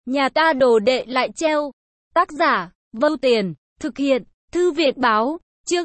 Nhà ta đồ đệ lại treo. Tác giả, Vâu Tiền, thực hiện, Thư Việt Báo, chương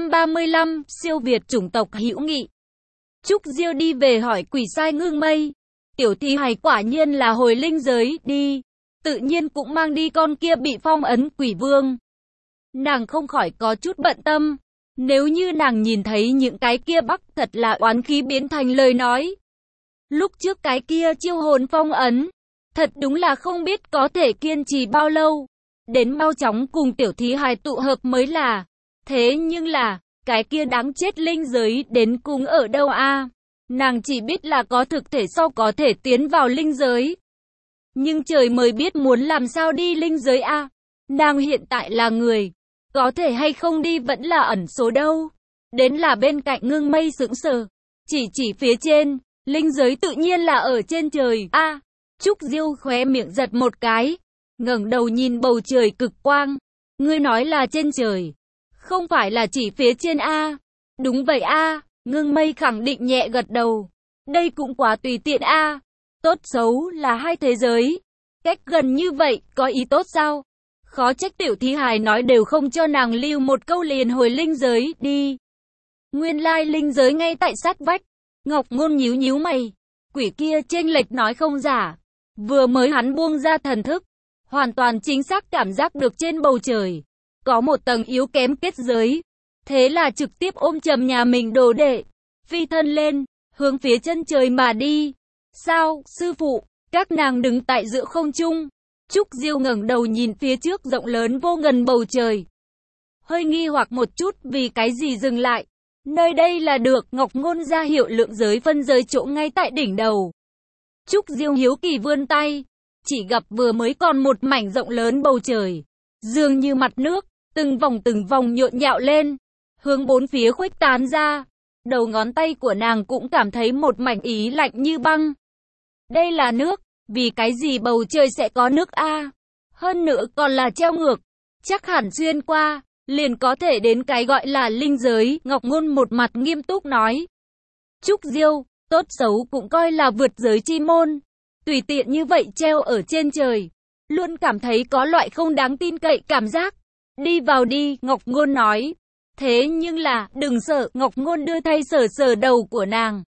235, siêu việt chủng tộc hữu nghị. Trúc Diêu đi về hỏi Quỷ Sai Ngưng Mây. Tiểu Thi Hài quả nhiên là hồi linh giới đi, tự nhiên cũng mang đi con kia bị phong ấn Quỷ Vương. Nàng không khỏi có chút bận tâm, nếu như nàng nhìn thấy những cái kia bắc thật là oán khí biến thành lời nói. Lúc trước cái kia chiêu hồn phong ấn, thật đúng là không biết có thể kiên trì bao lâu, đến mau chóng cùng Tiểu Thí Hài tụ hợp mới là. Thế nhưng là, cái kia đáng chết linh giới đến cùng ở đâu a? Nàng chỉ biết là có thực thể sau có thể tiến vào linh giới. Nhưng trời mới biết muốn làm sao đi linh giới a. Nàng hiện tại là người, có thể hay không đi vẫn là ẩn số đâu. Đến là bên cạnh Ngưng Mây sững sờ, chỉ phía trên, linh giới tự nhiên là ở trên trời a. Trúc Diêu khóe miệng giật một cái, ngẩng đầu nhìn bầu trời cực quang. Ngươi nói là trên trời, không phải là chỉ phía trên a? Đúng vậy a. Ngưng Mây khẳng định nhẹ gật đầu. Đây cũng quá tùy tiện a. Tốt xấu là hai thế giới, cách gần như vậy, có ý tốt sao? Khó trách Tiểu Thí Hài nói đều không cho nàng lưu một câu liền hồi linh giới đi. Nguyên lai linh giới ngay tại sát vách. Ngọc Ngôn nhíu nhíu mày. Quỷ kia chênh lệch nói không giả. Vừa mới hắn buông ra thần thức, hoàn toàn chính xác cảm giác được trên bầu trời có một tầng yếu kém kết giới. Thế là trực tiếp ôm chầm nhà mình đồ đệ, phi thân lên, hướng phía chân trời mà đi. Sao, sư phụ? Các nàng đứng tại giữa không trung. Trúc Diêu ngẩng đầu nhìn phía trước rộng lớn vô ngần bầu trời, hơi nghi hoặc một chút vì cái gì dừng lại. Nơi đây là được Ngọc Ngôn ra hiệu lượng giới phân giới chỗ ngay tại đỉnh đầu. Trúc Diêu hiếu kỳ vươn tay, chỉ gặp vừa mới còn một mảnh rộng lớn bầu trời, dường như mặt nước, từng vòng nhộn nhạo lên, hướng bốn phía khuếch tán ra. Đầu ngón tay của nàng cũng cảm thấy một mảnh ý lạnh như băng. Đây là nước, vì cái gì bầu trời sẽ có nước a? Hơn nữa còn là treo ngược, chắc hẳn xuyên qua, liền có thể đến cái gọi là linh giới. Ngọc Ngôn một mặt nghiêm túc nói. Trúc Diêu, tốt xấu cũng coi là vượt giới chi môn, tùy tiện như vậy treo ở trên trời, luôn cảm thấy có loại không đáng tin cậy cảm giác. Đi vào đi, Ngọc Ngôn nói. Thế nhưng là, đừng sợ. Ngọc Ngôn đưa tay sờ đầu của nàng.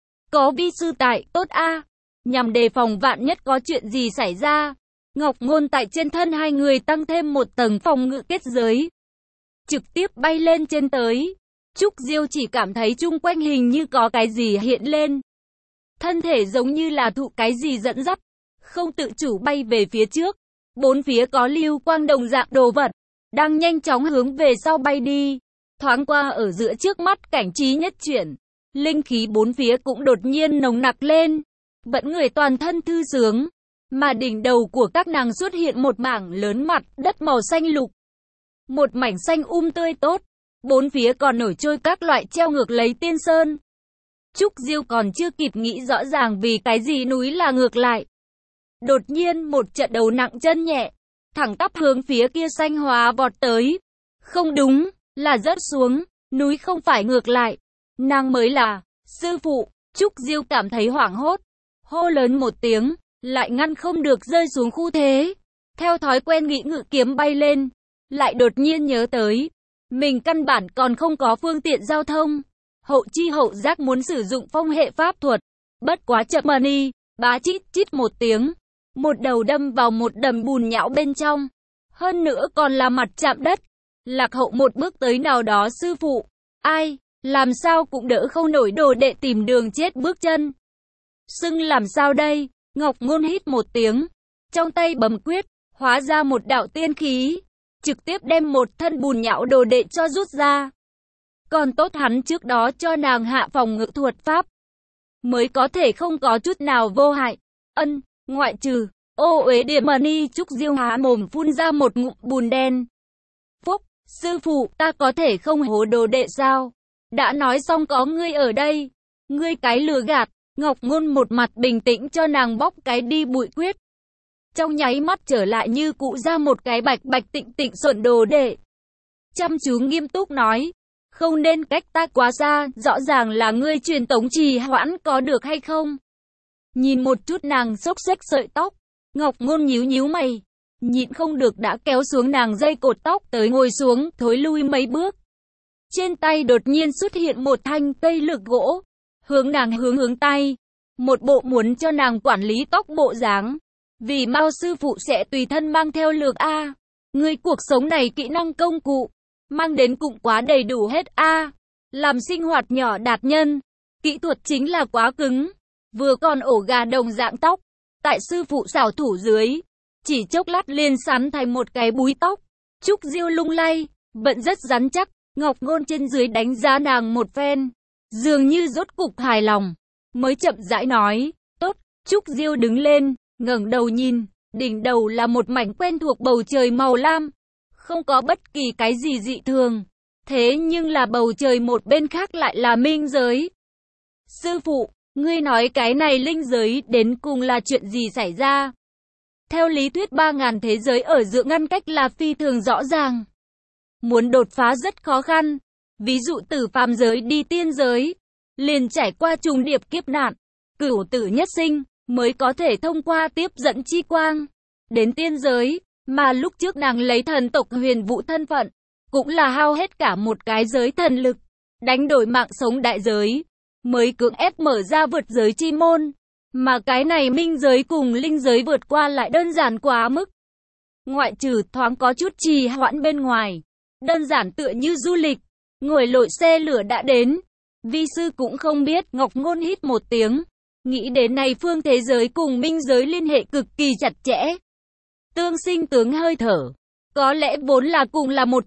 Có vi sư tại, tốt a. Nhằm đề phòng vạn nhất có chuyện gì xảy ra, Ngọc Ngôn tại trên thân hai người tăng thêm một tầng phòng ngự kết giới, trực tiếp bay lên trên tới. Trúc Diêu chỉ cảm thấy chung quanh hình như có cái gì hiện lên, thân thể giống như là thụ cái gì dẫn dắt, không tự chủ bay về phía trước. Bốn phía có lưu quang đồng dạng đồ vật, đang nhanh chóng hướng về sau bay đi. Thoáng qua ở giữa trước mắt cảnh trí nhất chuyển, linh khí bốn phía cũng đột nhiên nồng nặc lên, vẫn người toàn thân thư sướng. Mà đỉnh đầu của các nàng xuất hiện một mảng lớn mặt đất màu xanh lục, một mảnh xanh tươi tốt. Bốn phía còn nổi trôi các loại treo ngược lấy tiên sơn. Trúc Diêu còn chưa kịp nghĩ rõ ràng vì cái gì núi là ngược lại, đột nhiên một trận đầu nặng chân nhẹ, thẳng tắp hướng phía kia xanh hóa vọt tới. Không đúng, là rớt xuống, núi không phải ngược lại, nàng mới là. Sư phụ! Trúc Diêu cảm thấy hoảng hốt, hô lớn một tiếng, lại ngăn không được rơi xuống khu thế. Theo thói quen nghĩ ngự kiếm bay lên, lại đột nhiên nhớ tới, mình căn bản còn không có phương tiện giao thông. Hậu chi hậu giác muốn sử dụng phong hệ pháp thuật, bất quá chậm đi, bá chít một tiếng, một đầu đâm vào một đầm bùn nhão bên trong, hơn nữa còn là mặt chạm đất. Lạc Hậu một bước tới nào đó. Sư phụ, ai, làm sao cũng đỡ không nổi đồ đệ tìm đường chết bước chân. Xưng làm sao đây? Ngọc Ngôn hít một tiếng, trong tay bấm quyết, hóa ra một đạo tiên khí, trực tiếp đem một thân bùn nhão đồ đệ cho rút ra. Còn tốt hắn trước đó cho nàng hạ phòng ngự thuật pháp, mới có thể không có chút nào vô hại. Ngoại trừ, ô uế địa mani. Trúc Diêu há mồm phun ra một ngụm bùn đen. Phúc, sư phụ, ta có thể không hố đồ đệ sao? Đã nói xong có ngươi ở đây. Ngươi cái lừa gạt. Ngọc Ngôn một mặt bình tĩnh cho nàng bóc cái đi bụi quyết. Trong nháy mắt trở lại như cụ ra một cái bạch tịnh xuẩn đồ đệ. Chăm chú nghiêm túc nói. Không nên cách ta quá xa, rõ ràng là ngươi truyền tống trì hoãn có được hay không? Nhìn một chút nàng xốc xếch sợi tóc, Ngọc Ngôn nhíu nhíu mày, nhịn không được đã kéo xuống nàng dây cột tóc tới ngồi xuống, thối lui mấy bước. Trên tay đột nhiên xuất hiện một thanh cây lược gỗ, hướng nàng hướng tay, một bộ muốn cho nàng quản lý tóc bộ dáng. Vì Mao sư phụ sẽ tùy thân mang theo lược a. Người cuộc sống này kỹ năng công cụ, mang đến cũng quá đầy đủ hết a. Làm sinh hoạt nhỏ đạt nhân, kỹ thuật chính là quá cứng. Vừa còn ổ gà đồng dạng tóc, tại sư phụ xảo thủ dưới, chỉ chốc lát liền sắn thành một cái búi tóc. Trúc Diêu lung lay, vẫn rất rắn chắc. Ngọc Ngôn trên dưới đánh giá nàng một phen, dường như rốt cục hài lòng, mới chậm rãi nói, tốt. Trúc Diêu đứng lên, ngẩng đầu nhìn, đỉnh đầu là một mảnh quen thuộc bầu trời màu lam, không có bất kỳ cái gì dị thường. Thế nhưng là bầu trời một bên khác lại là minh giới. Sư phụ, ngươi nói cái này linh giới đến cùng là chuyện gì xảy ra? Theo lý thuyết 3.000 thế giới ở giữa ngăn cách là phi thường rõ ràng. Muốn đột phá rất khó khăn. Ví dụ từ phàm giới đi tiên giới, liền trải qua trùng điệp kiếp nạn, cửu tử nhất sinh, mới có thể thông qua tiếp dẫn chi quang đến tiên giới. Mà lúc trước nàng lấy thần tộc Huyền Vũ thân phận, cũng là hao hết cả một cái giới thần lực, đánh đổi mạng sống đại giới, mới cưỡng ép mở ra vượt giới chi môn. Mà cái này minh giới cùng linh giới vượt qua lại đơn giản quá mức. Ngoại trừ thoáng có chút trì hoãn bên ngoài, đơn giản tựa như du lịch, ngồi lội xe lửa đã đến. Vi sư cũng không biết. Ngọc Ngôn hít một tiếng, nghĩ đến này phương thế giới cùng minh giới liên hệ cực kỳ chặt chẽ, tương sinh tướng hơi thở, có lẽ vốn là cùng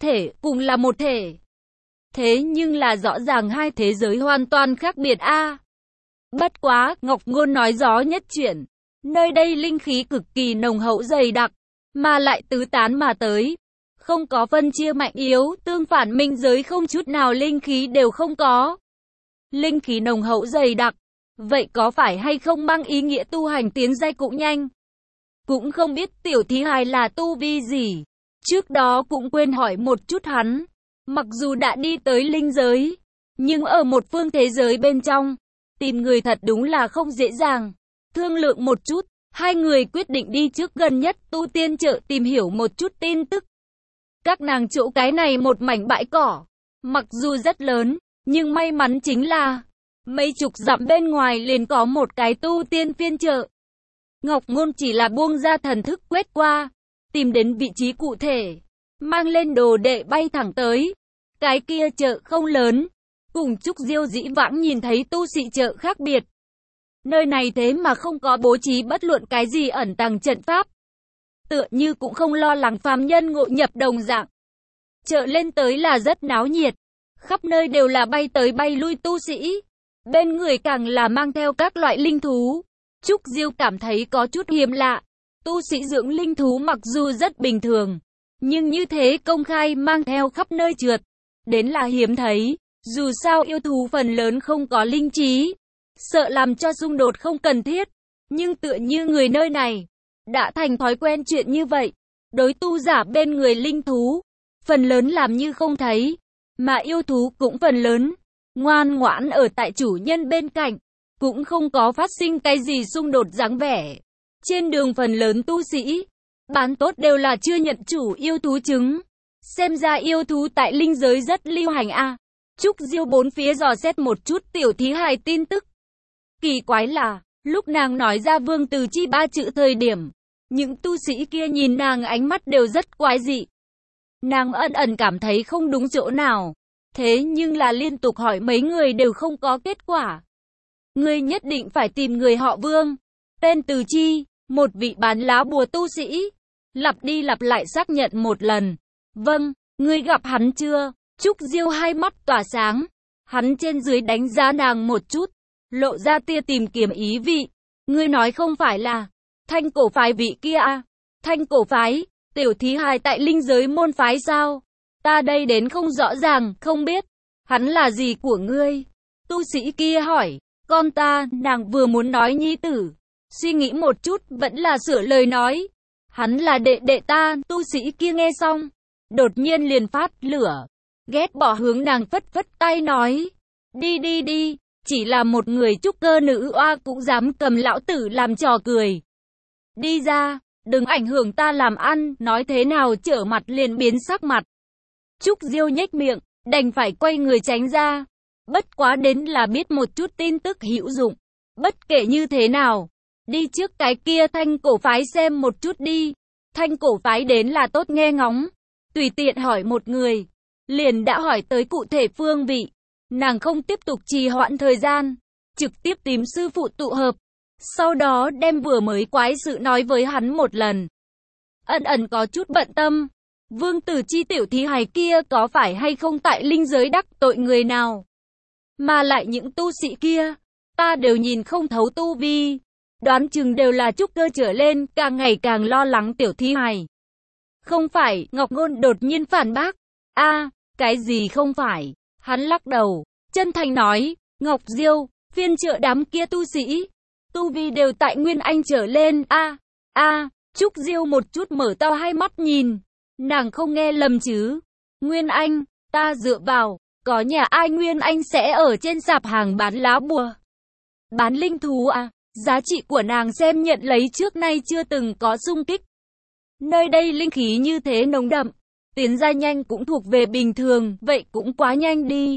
là một thể. Thế nhưng là rõ ràng hai thế giới hoàn toàn khác biệt a. Bất quá, Ngọc Ngôn nói gió nhất chuyển, nơi đây linh khí cực kỳ nồng hậu dày đặc, mà lại tứ tán mà tới, không có phân chia mạnh yếu, tương phản minh giới không chút nào linh khí đều không có. Linh khí nồng hậu dày đặc, vậy có phải hay không mang ý nghĩa tu hành tiến giai cũng nhanh? Cũng không biết tiểu thí hài là tu vi gì, trước đó cũng quên hỏi một chút hắn. Mặc dù đã đi tới linh giới, nhưng ở một phương thế giới bên trong, tìm người thật đúng là không dễ dàng. Thương lượng một chút, hai người quyết định đi trước gần nhất tu tiên chợ tìm hiểu một chút tin tức. Các nàng chỗ cái này một mảnh bãi cỏ, mặc dù rất lớn, nhưng may mắn chính là mấy chục dặm bên ngoài liền có một cái tu tiên phiên chợ. Ngọc Ngôn chỉ là buông ra thần thức quét qua, tìm đến vị trí cụ thể, mang lên đồ đệ bay thẳng tới. Cái kia chợ không lớn, cùng Trúc Diêu dĩ vãng nhìn thấy tu sĩ chợ khác biệt. Nơi này thế mà không có bố trí bất luận cái gì ẩn tàng trận pháp, tựa như cũng không lo lắng phàm nhân ngộ nhập đồng dạng. Chợ lên tới là rất náo nhiệt, khắp nơi đều là bay tới bay lui tu sĩ, bên người càng là mang theo các loại linh thú. Trúc Diêu cảm thấy có chút hiếm lạ, tu sĩ dưỡng linh thú mặc dù rất bình thường, nhưng như thế công khai mang theo khắp nơi trượt, đến là hiếm thấy. Dù sao yêu thú phần lớn không có linh trí, sợ làm cho xung đột không cần thiết, nhưng tựa như người nơi này, đã thành thói quen chuyện như vậy. Đối tu giả bên người linh thú, phần lớn làm như không thấy, mà yêu thú cũng phần lớn ngoan ngoãn ở tại chủ nhân bên cạnh, cũng không có phát sinh cái gì xung đột dáng vẻ. Trên đường phần lớn tu sĩ bán tốt đều là chưa nhận chủ yêu thú trứng, xem ra yêu thú tại linh giới rất lưu hành a. Trúc Diêu bốn phía dò xét một chút tiểu thí hài tin tức. Kỳ quái là, lúc nàng nói ra Vương Từ Chi ba chữ thời điểm, những tu sĩ kia nhìn nàng ánh mắt đều rất quái dị. Nàng ẩn ẩn cảm thấy không đúng chỗ nào, thế nhưng là liên tục hỏi mấy người đều không có kết quả. Ngươi nhất định phải tìm người họ Vương, tên Từ Chi, một vị bán lá bùa tu sĩ. Lặp đi lặp lại xác nhận một lần. Vâng, ngươi gặp hắn chưa? Trúc Diêu hai mắt tỏa sáng, hắn trên dưới đánh giá nàng một chút, lộ ra tia tìm kiếm ý vị. Ngươi nói không phải là Thanh Cổ phái vị kia à? Thanh Cổ phái, tiểu thí hài tại linh giới môn phái sao? Ta đây đến không rõ ràng, không biết. Hắn là gì của ngươi? Tu sĩ kia hỏi. Con ta, nàng vừa muốn nói nhi tử, suy nghĩ một chút vẫn là sửa lời nói. Hắn là đệ đệ ta. Tu sĩ kia nghe xong, đột nhiên liền phát lửa, ghét bỏ hướng nàng phất phất tay nói. Đi, chỉ là một người trúc cơ nữ oa cũng dám cầm lão tử làm trò cười. đi ra, đừng ảnh hưởng ta làm ăn, nói thế nào trở mặt liền biến sắc mặt. Trúc Diêu nhếch miệng, đành phải quay người tránh ra. Bất quá đến là biết một chút tin tức hữu dụng. Bất kể như thế nào, đi trước cái kia Thanh cổ phái xem một chút đi. Thanh cổ phái đến là tốt nghe ngóng. Tùy tiện hỏi một người, liền đã hỏi tới cụ thể phương vị. Nàng không tiếp tục trì hoãn thời gian, trực tiếp tìm sư phụ tụ hợp. Sau đó đem vừa mới quái sự nói với hắn một lần. Ẩn có chút bận tâm. Vương Tử Chi tiểu thí hài kia có phải hay không tại linh giới đắc tội người nào? Mà lại những tu sĩ kia, ta đều nhìn không thấu tu vi. Đoán chừng đều là trúc cơ trở lên, càng ngày càng lo lắng tiểu thí hài. Không phải, Ngọc Ngôn đột nhiên phản bác. Cái gì không phải? Hắn lắc đầu, chân thành nói, Ngọc Diêu, phiên trợ đám kia tu sĩ, tu vi đều tại Nguyên Anh trở lên. Trúc Diêu một chút mở to hai mắt nhìn. Nàng không nghe lầm chứ? Nguyên Anh, ta dựa vào, có nhà ai Nguyên Anh sẽ ở trên sạp hàng bán lá bùa, bán linh thú à? Giá trị của nàng xem nhận lấy trước nay chưa từng có xung kích. Nơi đây linh khí như thế nồng đậm, tiến ra nhanh cũng thuộc về bình thường, vậy cũng quá nhanh đi.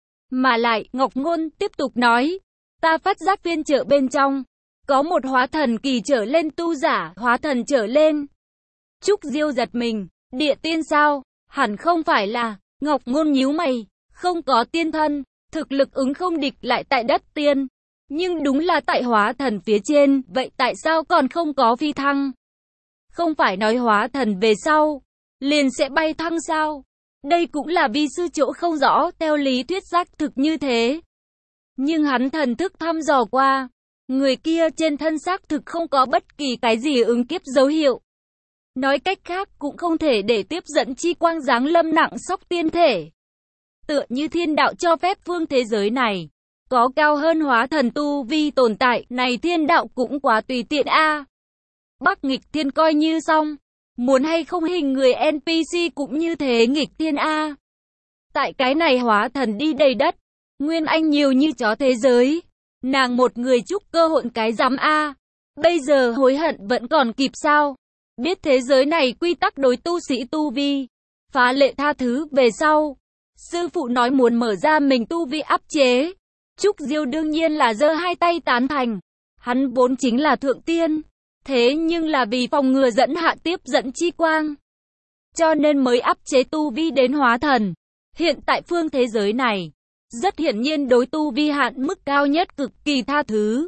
Mà lại, Ngọc Ngôn tiếp tục nói, ta phát giác phiên chợ bên trong, có một hóa thần kỳ trở lên tu giả, hóa thần trở lên. Trúc Diêu giật mình, địa tiên sao? Hẳn không phải là, Ngọc Ngôn nhíu mày, không có tiên thân, thực lực ứng không địch lại tại đất tiên. Nhưng đúng là tại hóa thần phía trên, vậy tại sao còn không có phi thăng? Không phải nói hóa thần về sau, liền sẽ bay thăng sao? Đây cũng là vi sư chỗ không rõ, theo lý thuyết xác thực như thế. Nhưng hắn thần thức thăm dò qua, người kia trên thân xác thực không có bất kỳ cái gì ứng kiếp dấu hiệu. Nói cách khác cũng không thể để tiếp dẫn chi quang giáng lâm nặng sóc tiên thể. Tựa như thiên đạo cho phép phương thế giới này có cao hơn hóa thần tu vi tồn tại, này thiên đạo cũng quá tùy tiện a. Bắc nghịch thiên coi như xong, muốn hay không hình người NPC cũng như thế nghịch thiên a. Tại cái này hóa thần đi đầy đất, Nguyên Anh nhiều như chó thế giới, nàng một người trúc cơ hỗn cái rắm a. Bây giờ hối hận vẫn còn kịp sao? Biết thế giới này quy tắc đối tu sĩ tu vi, phá lệ tha thứ về sau. Sư phụ nói muốn mở ra mình tu vi áp chế. Trúc Diêu đương nhiên là giơ hai tay tán thành. Hắn vốn chính là thượng tiên, thế nhưng là vì phòng ngừa dẫn hạ tiếp dẫn chi quang, cho nên mới áp chế tu vi đến hóa thần. Hiện tại phương thế giới này, rất hiển nhiên đối tu vi hạn mức cao nhất cực kỳ tha thứ.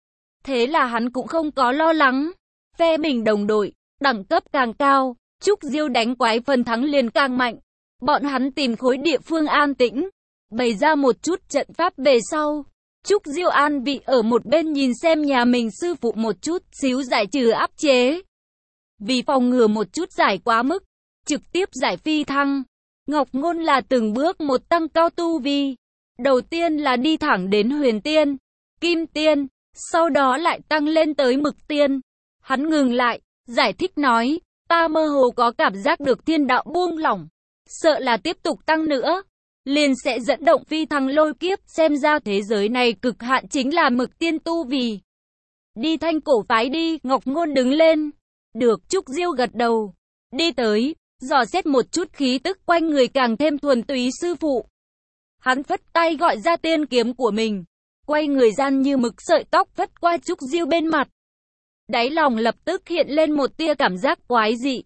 Thế là hắn cũng không có lo lắng. Phe mình đồng đội, đẳng cấp càng cao, Trúc Diêu đánh quái phần thắng liền càng mạnh. Bọn hắn tìm khối địa phương an tĩnh, bày ra một chút trận pháp về sau. Trúc Diêu an vị ở một bên nhìn xem nhà mình sư phụ một chút xíu giải trừ áp chế. Vì phòng ngừa một chút giải quá mức, trực tiếp giải phi thăng. Ngọc Ngôn là từng bước một tăng cao tu vi. Đầu tiên là đi thẳng đến huyền tiên, kim tiên, sau đó lại tăng lên tới mực tiên. Hắn ngừng lại, giải thích nói, ta mơ hồ có cảm giác được thiên đạo buông lỏng. Sợ là tiếp tục tăng nữa, liền sẽ dẫn động phi thăng lôi kiếp, xem ra thế giới này cực hạn chính là mực tiên tu vì. Đi Thanh cổ phái đi, Ngọc Ngôn đứng lên. Được, Trúc Diêu gật đầu. Đi tới, dò xét một chút khí tức quanh người càng thêm thuần túy sư phụ. Hắn phất tay gọi ra tiên kiếm của mình, quay người gian như mực sợi tóc vất qua Trúc Diêu bên mặt. Đáy lòng lập tức hiện lên một tia cảm giác quái dị.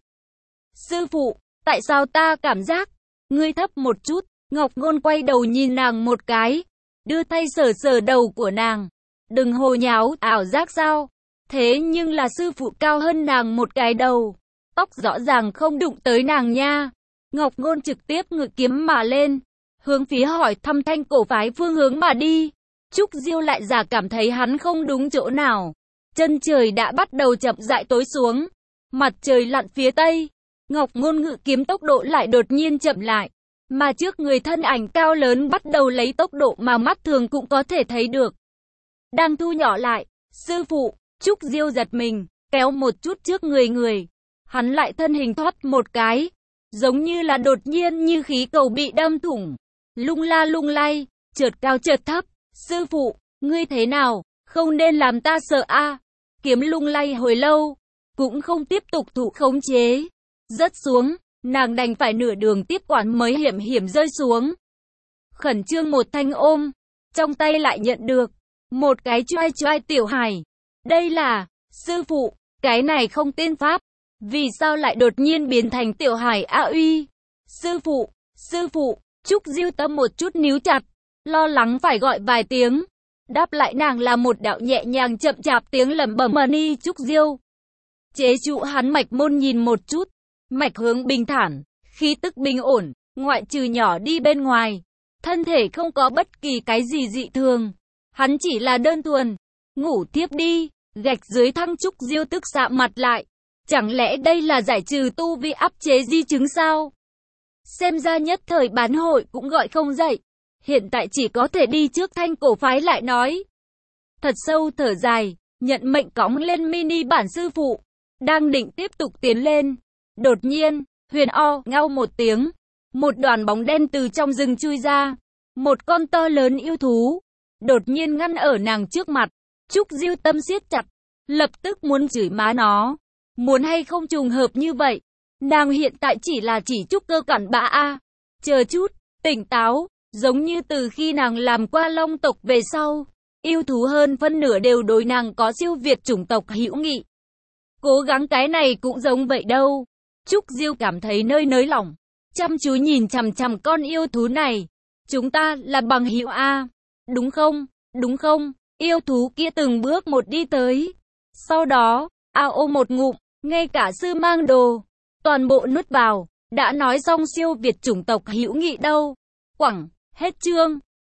Sư phụ, tại sao ta cảm giác ngươi thấp một chút? Ngọc Ngôn quay đầu nhìn nàng một cái, đưa tay sờ sờ đầu của nàng. Đừng hồ nháo, ảo giác sao? Thế nhưng là sư phụ cao hơn nàng một cái đầu, tóc rõ ràng không đụng tới nàng nha. Ngọc Ngôn trực tiếp ngự kiếm mà lên, hướng phía hỏi thăm Thanh cổ phái phương hướng mà đi. Trúc Diêu lại giả cảm thấy hắn không đúng chỗ nào. Chân trời đã bắt đầu chậm rãi tối xuống, mặt trời lặn phía tây. Ngọc Ngôn ngự kiếm tốc độ lại đột nhiên chậm lại, mà trước người thân ảnh cao lớn bắt đầu lấy tốc độ mà mắt thường cũng có thể thấy được đang thu nhỏ lại. Sư phụ, Trúc Diêu giật mình, kéo một chút trước người. Hắn lại thân hình thoát một cái, giống như là đột nhiên như khí cầu bị đâm thủng, lung la lung lay, chợt cao chợt thấp. Sư phụ, ngươi thế nào? Không nên làm ta sợ a. Kiếm lung lay hồi lâu, cũng không tiếp tục thụ khống chế. Rớt xuống, nàng đành phải nửa đường tiếp quản mới hiểm hiểm rơi xuống. Khẩn trương một thanh ôm, trong tay lại nhận được một cái choai choai tiểu hải. Đây là, sư phụ, cái này không tên pháp. Vì sao lại đột nhiên biến thành tiểu hải a uy? Sư phụ, Trúc Diêu tâm một chút níu chặt, lo lắng phải gọi vài tiếng. Đáp lại nàng là một đạo nhẹ nhàng chậm chạp tiếng lẩm bẩm Ni Trúc Diêu. Chế trụ hắn mạch môn nhìn một chút, mạch hướng bình thản, khí tức bình ổn, ngoại trừ nhỏ đi bên ngoài. Thân thể không có bất kỳ cái gì dị thường. Hắn chỉ là đơn thuần ngủ tiếp đi, gạch dưới thăng Trúc Diêu tức sạm mặt lại. Chẳng lẽ đây là giải trừ tu vi áp chế di chứng sao? Xem ra nhất thời bán hội cũng gọi không dậy. Hiện tại chỉ có thể đi trước Thanh Cổ phái lại nói. Thật sâu thở dài, nhận mệnh cõng lên mini bản sư phụ. Đang định tiếp tục tiến lên. Đột nhiên, huyền o ngao một tiếng. Một đoàn bóng đen từ trong rừng chui ra. Một con to lớn yêu thú. Đột nhiên ngăn ở nàng trước mặt. Trúc Diêu tâm siết chặt. Lập tức muốn chửi má nó. Muốn hay không trùng hợp như vậy. Nàng hiện tại chỉ là chỉ trúc cơ cặn bã a. Chờ chút, tỉnh táo. Giống như từ khi nàng làm qua Long tộc về sau. Yêu thú hơn phân nửa đều đối nàng có siêu việt chủng tộc hữu nghị. Cố gắng cái này cũng giống vậy đâu. Trúc Diêu cảm thấy nơi nới lỏng. Chăm chú nhìn chằm chằm con yêu thú này. Chúng ta là bằng hữu a. Đúng không? Đúng không? Yêu thú kia từng bước một đi tới. Sau đó, ao một ngụm, ngay cả sư mang đồ. Toàn bộ nuốt vào. Đã nói xong siêu việt chủng tộc hữu nghị đâu. Quẳng, hết chương.